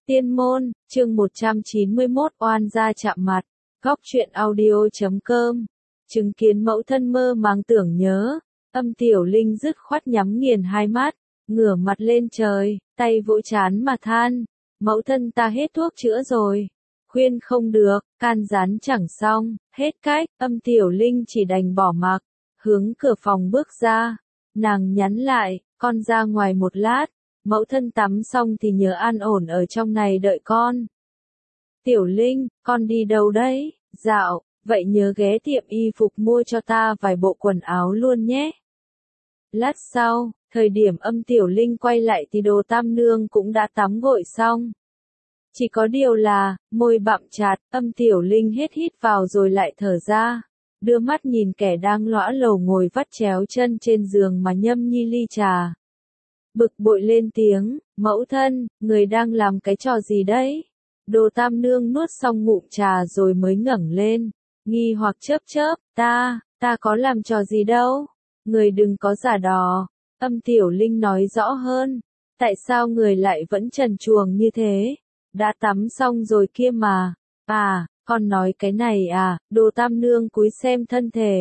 Tiên môn, chương 191 oan gia chạm mặt, góc truyện audio.com, chứng kiến mẫu thân mơ màng tưởng nhớ, Âm Tiểu Linh dứt khoát nhắm nghiền hai mắt, ngửa mặt lên trời, tay vỗ trán mà than, mẫu thân ta hết thuốc chữa rồi, khuyên không được, can gián chẳng xong, hết cách, Âm Tiểu Linh chỉ đành bỏ mặc, hướng cửa phòng bước ra, nàng nhắn lại, con ra ngoài một lát. Mẫu thân tắm xong thì nhớ an ổn ở trong này đợi con. Tiểu Linh, con đi đâu đấy? Dạo, vậy nhớ ghé tiệm y phục mua cho ta vài bộ quần áo luôn nhé. Lát sau, thời điểm Âm Tiểu Linh quay lại thì Đồ Tam Nương cũng đã tắm gội xong. Chỉ có điều là, môi bặm chặt, Âm Tiểu Linh hết hít vào rồi lại thở ra. Đưa mắt nhìn kẻ đang lõa lồ ngồi vắt chéo chân trên giường mà nhâm nhi ly trà. Bực bội lên tiếng, mẫu thân, người đang làm cái trò gì đấy? Đồ Tam Nương nuốt xong ngụm trà rồi mới ngẩng lên, nghi hoặc chớp, ta có làm trò gì đâu, người đừng có giả đò. Âm Tiểu Linh nói rõ hơn, tại sao người lại vẫn trần truồng như thế? Đã tắm xong rồi kia mà, con nói cái này à? Đồ Tam Nương cúi xem thân thể.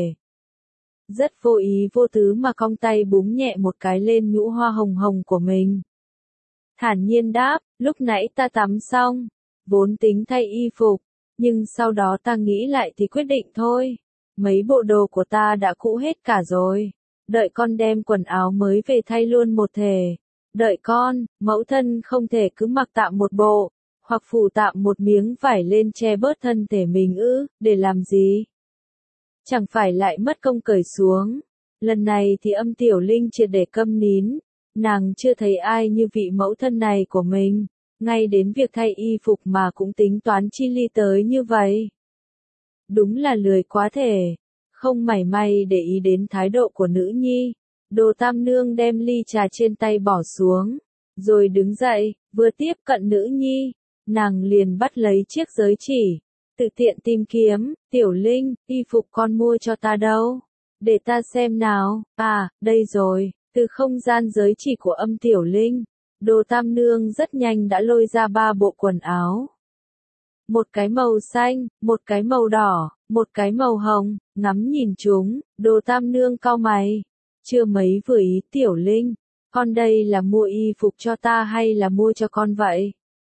Rất vô ý vô tứ mà cong tay búng nhẹ một cái lên nhũ hoa hồng hồng của mình. Thản nhiên đáp, lúc nãy ta tắm xong, vốn tính thay y phục, nhưng sau đó ta nghĩ lại thì quyết định thôi. Mấy bộ đồ của ta đã cũ hết cả rồi, đợi con đem quần áo mới về thay luôn một thể. Đợi con, mẫu thân không thể cứ mặc tạm một bộ, hoặc phủ tạm một miếng vải lên che bớt thân thể mình ư, để làm gì? Chẳng phải lại mất công cởi xuống. Lần này thì Âm Tiểu Linh triệt để câm nín, nàng chưa thấy ai như vị mẫu thân này của mình, ngay đến việc thay y phục mà cũng tính toán chi ly tới như vậy. Đúng là lười quá thể, không mảy may để ý đến thái độ của nữ nhi. Đồ Tam Nương đem ly trà trên tay bỏ xuống, rồi đứng dậy, vừa tiếp cận nữ nhi, nàng liền bắt lấy chiếc giới chỉ. Tự tiện tìm kiếm, Tiểu Linh, y phục con mua cho ta đâu? Để ta xem nào, đây rồi, từ không gian giới chỉ của Âm Tiểu Linh, Đồ Tam Nương rất nhanh đã lôi ra 3 bộ quần áo. Một cái màu xanh, một cái màu đỏ, một cái màu hồng, ngắm nhìn chúng, Đồ Tam Nương cau mày. Chưa mấy vừa ý, Tiểu Linh, con đây là mua y phục cho ta hay là mua cho con vậy?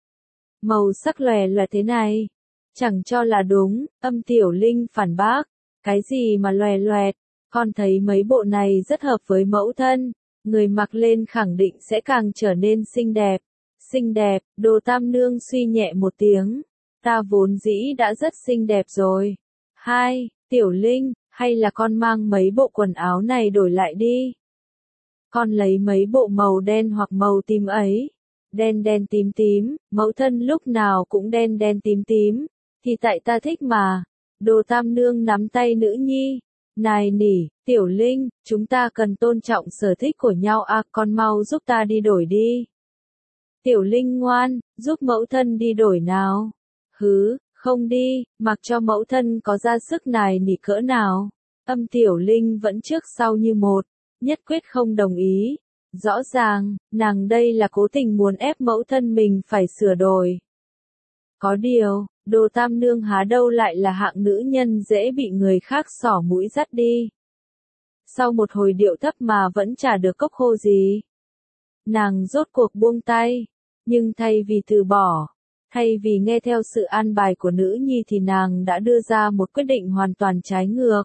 Màu sắc lòe loẹt thế này. Chẳng cho là đúng, Âm Tiểu Linh phản bác, cái gì mà lòe loẹt, con thấy mấy bộ này rất hợp với mẫu thân, người mặc lên khẳng định sẽ càng trở nên xinh đẹp, Đồ Tam Nương suy nhẹ một tiếng, ta vốn dĩ đã rất xinh đẹp rồi. Tiểu Linh, hay là con mang mấy bộ quần áo này đổi lại đi. Con lấy mấy bộ màu đen hoặc màu tím ấy, đen tím, mẫu thân lúc nào cũng đen tím. Thì tại ta thích mà. Đồ Tam Nương nắm tay nữ nhi. Nài nỉ, Tiểu Linh, chúng ta cần tôn trọng sở thích của nhau con mau giúp ta đi đổi đi. Tiểu Linh ngoan, giúp mẫu thân đi đổi nào. Không đi, mặc cho mẫu thân có ra sức nài nỉ cỡ nào. Âm Tiểu Linh vẫn trước sau như một, nhất quyết không đồng ý. Rõ ràng, nàng đây là cố tình muốn ép mẫu thân mình phải sửa đổi. Có điều, Đồ Tam Nương há đâu lại là hạng nữ nhân dễ bị người khác xỏ mũi dắt đi. Sau một hồi điệu thấp mà vẫn chả được cốc khô gì. Nàng rốt cuộc buông tay, nhưng thay vì từ bỏ, thay vì nghe theo sự an bài của nữ nhi thì nàng đã đưa ra một quyết định hoàn toàn trái ngược.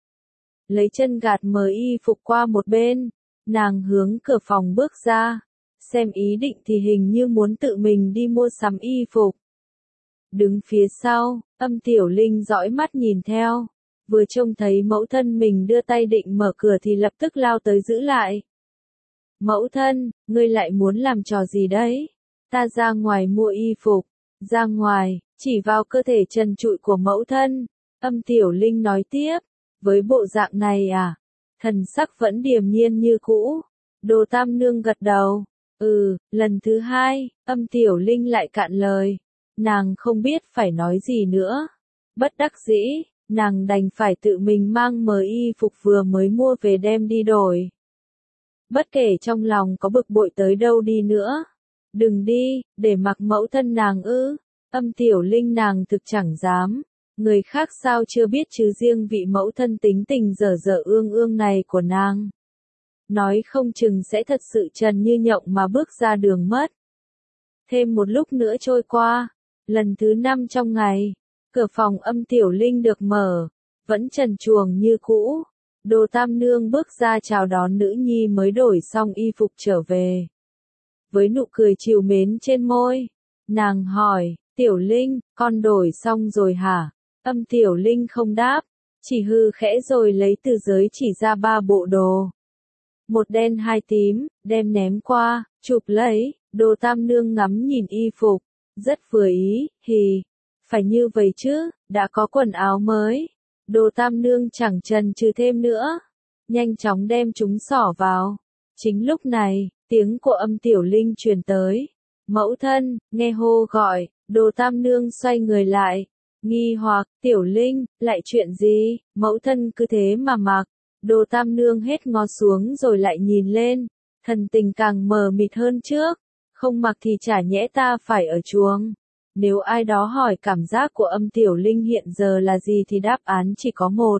Lấy chân gạt mờ y phục qua một bên, nàng hướng cửa phòng bước ra, xem ý định thì hình như muốn tự mình đi mua sắm y phục. Đứng phía sau, Âm Tiểu Linh dõi mắt nhìn theo, vừa trông thấy mẫu thân mình đưa tay định mở cửa thì lập tức lao tới giữ lại. Mẫu thân, ngươi lại muốn làm trò gì đấy? Ta ra ngoài mua y phục. Ra ngoài, chỉ vào cơ thể trần trụi của mẫu thân. Âm Tiểu Linh nói tiếp, với bộ dạng này thần sắc vẫn điềm nhiên như cũ. Đồ Tam Nương gật đầu. Lần thứ 2, Âm Tiểu Linh lại cạn lời. Nàng không biết phải nói gì nữa. Bất đắc dĩ, nàng đành phải tự mình mang mớ y phục vừa mới mua về đem đi đổi. Bất kể trong lòng có bực bội tới đâu đi nữa, Đừng đi, để mặc mẫu thân nàng ư. Âm Tiểu Linh nàng thực chẳng dám. Người khác sao chưa biết chứ riêng vị mẫu thân tính tình dở dở ương ương này của nàng. Nói không chừng sẽ thật sự trần như nhộng mà bước ra đường mất. Thêm một lúc nữa trôi qua, lần thứ 5 trong ngày, cửa phòng Âm Tiểu Linh được mở, vẫn trần truồng như cũ. Đồ Tam Nương bước ra chào đón nữ nhi mới đổi xong y phục trở về. Với nụ cười trìu mến trên môi, nàng hỏi, Tiểu Linh, con đổi xong rồi hả? Âm Tiểu Linh không đáp, chỉ hư khẽ rồi lấy từ giới chỉ ra 3 bộ đồ. Một đen hai tím, đem ném qua, chụp lấy, Đồ Tam Nương ngắm nhìn y phục, rất vừa ý, phải như vậy chứ, đã có quần áo mới. Đồ Tam Nương chẳng chần chừ thêm nữa, nhanh chóng đem chúng xỏ vào. Chính lúc này, tiếng của Âm Tiểu Linh truyền tới. Mẫu thân, nghe hô gọi, Đồ Tam Nương xoay người lại, nghi hoặc, Tiểu Linh, lại chuyện gì, mẫu thân cứ thế mà mặc. Đồ Tam Nương hết ngó xuống rồi lại nhìn lên, thần tình càng mờ mịt hơn trước, không mặc thì chả nhẽ ta phải ở chuồng. Nếu ai đó hỏi cảm giác của Âm Tiểu Linh hiện giờ là gì thì đáp án chỉ có một.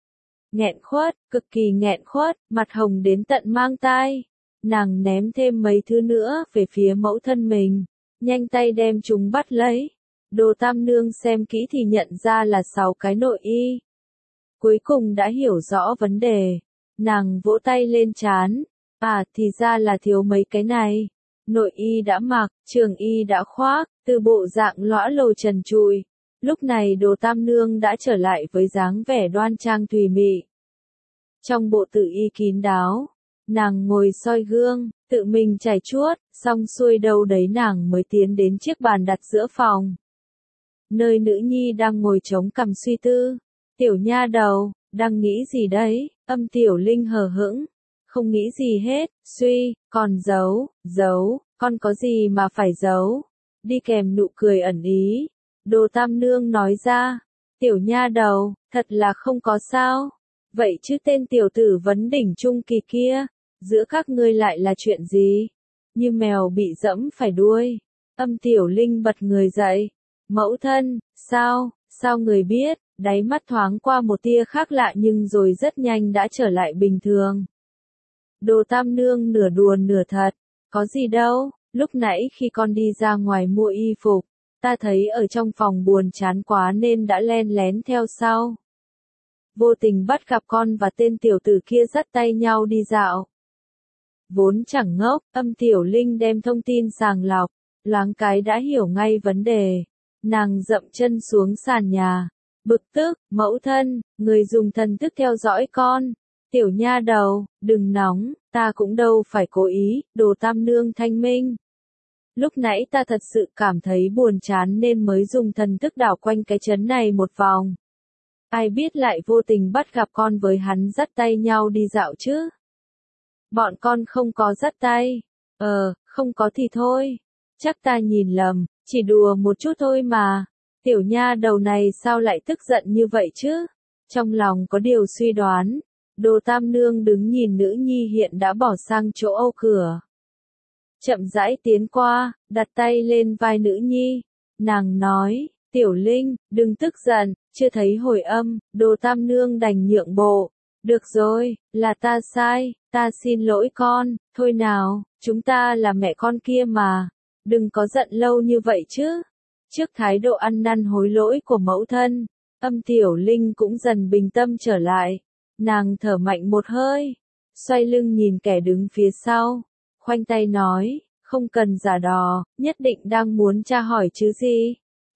Nghẹn khuất, cực kỳ nghẹn khuất, mặt hồng đến tận mang tai. Nàng ném thêm mấy thứ nữa về phía mẫu thân mình, nhanh tay đem chúng bắt lấy. Đồ Tam Nương xem kỹ thì nhận ra là 6 cái nội y. Cuối cùng đã hiểu rõ vấn đề. Nàng vỗ tay lên trán. À thì ra là thiếu mấy cái này. Nội y đã mặc, trường y đã khoác, từ bộ dạng lõa lồ trần trụi. Lúc này Đồ Tam Nương đã trở lại với dáng vẻ đoan trang thùy mị. Trong bộ tử y kín đáo, nàng ngồi soi gương, tự mình chải chuốt, xong xuôi đâu đấy nàng mới tiến đến chiếc bàn đặt giữa phòng. Nơi nữ nhi đang ngồi chống cằm suy tư. Tiểu nha đầu, đang nghĩ gì đấy? Âm Tiểu Linh hờ hững, không nghĩ gì hết, còn giấu, con có gì mà phải giấu? Đi kèm nụ cười ẩn ý. Đồ Tam Nương nói ra, tiểu nha đầu, thật là không có sao. Vậy chứ tên tiểu tử vấn đỉnh trung kỳ kia, giữa các ngươi lại là chuyện gì? Như mèo bị dẫm phải đuôi. Âm Tiểu Linh bật người dậy. Mẫu thân, sao người biết? Đáy mắt thoáng qua một tia khác lạ nhưng rồi rất nhanh đã trở lại bình thường. Đồ Tam Nương nửa đùa nửa thật. Có gì đâu, lúc nãy khi con đi ra ngoài mua y phục, ta thấy ở trong phòng buồn chán quá nên đã len lén theo sau. Vô tình bắt gặp con và tên tiểu tử kia dắt tay nhau đi dạo. Vốn chẳng ngốc, Âm Tiểu Linh đem thông tin sàng lọc, loáng cái đã hiểu ngay vấn đề. Nàng dậm chân xuống sàn nhà, bực tức, mẫu thân, người dùng thần thức theo dõi con. Tiểu nha đầu, đừng nóng, ta cũng đâu phải cố ý, Đồ Tam Nương thanh minh. Lúc nãy ta thật sự cảm thấy buồn chán nên mới dùng thần thức đảo quanh cái trấn này một vòng. Ai biết lại vô tình bắt gặp con với hắn dắt tay nhau đi dạo chứ. Bọn con không có dắt tay. Không có thì thôi. Chắc ta nhìn lầm, chỉ đùa một chút thôi mà. Tiểu nha đầu này sao lại tức giận như vậy chứ? Trong lòng có điều suy đoán. Đồ Tam Nương đứng nhìn nữ nhi hiện đã bỏ sang chỗ âu cửa. Chậm rãi tiến qua, đặt tay lên vai nữ nhi. Nàng nói, Tiểu Linh, đừng tức giận, chưa thấy hồi âm. Đồ Tam Nương đành nhượng bộ. Được rồi, là ta sai, ta xin lỗi con, thôi nào, chúng ta là mẹ con kia mà. Đừng có giận lâu như vậy chứ. Trước thái độ ăn năn hối lỗi của mẫu thân, Âm Tiểu Linh cũng dần bình tâm trở lại. Nàng thở mạnh một hơi, xoay lưng nhìn kẻ đứng phía sau, khoanh tay nói, không cần giả đò, nhất định đang muốn tra hỏi chứ gì.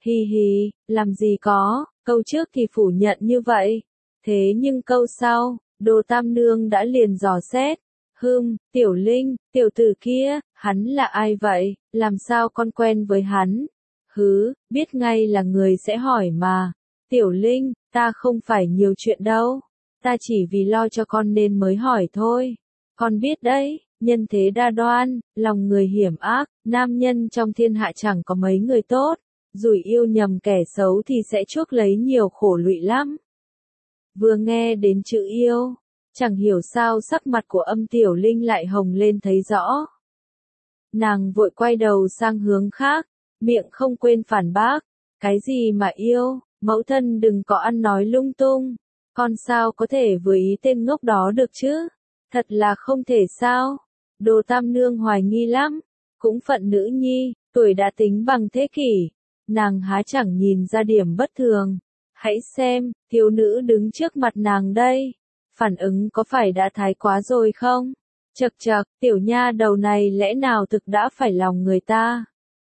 Làm gì có, câu trước thì phủ nhận như vậy. Thế nhưng câu sau, Đồ Tam Nương đã liền dò xét. Tiểu Linh, tiểu tử kia, hắn là ai vậy, làm sao con quen với hắn? Biết ngay là người sẽ hỏi mà. Tiểu Linh, ta không phải nhiều chuyện đâu. Ta chỉ vì lo cho con nên mới hỏi thôi. Con biết đấy, nhân thế đa đoan, lòng người hiểm ác, nam nhân trong thiên hạ chẳng có mấy người tốt. Rủi yêu nhầm kẻ xấu thì sẽ chuốc lấy nhiều khổ lụy lắm. Vừa nghe đến chữ yêu, chẳng hiểu sao sắc mặt của Âm Tiểu Linh lại hồng lên thấy rõ. Nàng vội quay đầu sang hướng khác, miệng không quên phản bác. Cái gì mà yêu, mẫu thân đừng có ăn nói lung tung. Con sao có thể vừa ý tên ngốc đó được chứ? Thật là không thể sao? Đồ Tam Nương hoài nghi lắm. Cũng phận nữ nhi, tuổi đã tính bằng thế kỷ. Nàng há chẳng nhìn ra điểm bất thường. Hãy xem, thiếu nữ đứng trước mặt nàng đây. Phản ứng có phải đã thái quá rồi không? Chậc chậc, tiểu nha đầu này lẽ nào thực đã phải lòng người ta?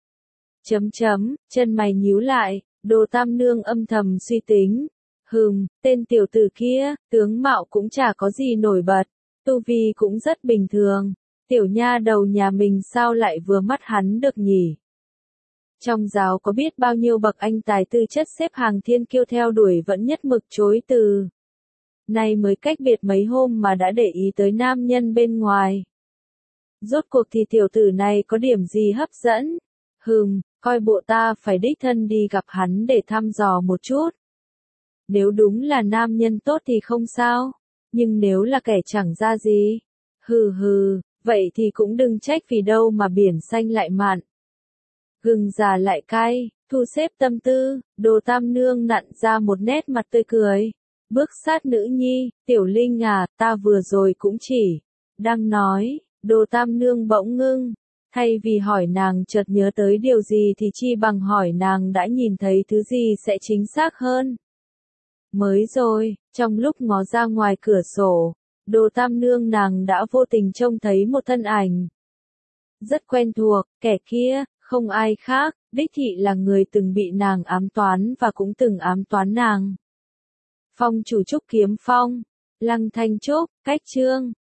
Chân mày nhíu lại, Đồ Tam Nương âm thầm suy tính. Tên tiểu tử kia, tướng mạo cũng chả có gì nổi bật, tu vi cũng rất bình thường. Tiểu nha đầu nhà mình sao lại vừa mắt hắn được nhỉ? Trong giáo có biết bao nhiêu bậc anh tài tư chất xếp hàng thiên kiêu theo đuổi vẫn nhất mực chối từ. Nay mới cách biệt mấy hôm mà đã để ý tới nam nhân bên ngoài. Rốt cuộc thì tiểu tử này có điểm gì hấp dẫn? Coi bộ ta phải đích thân đi gặp hắn để thăm dò một chút. Nếu đúng là nam nhân tốt thì không sao, nhưng nếu là kẻ chẳng ra gì, vậy thì cũng đừng trách vì đâu mà biển xanh lại mặn. Gừng già lại cay, thu xếp tâm tư, Đồ Tam Nương nặn ra một nét mặt tươi cười. Bước sát nữ nhi, Tiểu Linh à, ta vừa rồi cũng chỉ đang nói. Đồ Tam Nương bỗng ngưng, thay vì hỏi nàng chợt nhớ tới điều gì thì chi bằng hỏi nàng đã nhìn thấy thứ gì sẽ chính xác hơn. Mới rồi, trong lúc ngó ra ngoài cửa sổ, Đồ Tam Nương nàng đã vô tình trông thấy một thân ảnh. Rất quen thuộc, kẻ kia, không ai khác, đích thị là người từng bị nàng ám toán và cũng từng ám toán nàng. Phong chủ Trúc Kiếm Phong, Lăng Thanh Trúc, Cách Chương.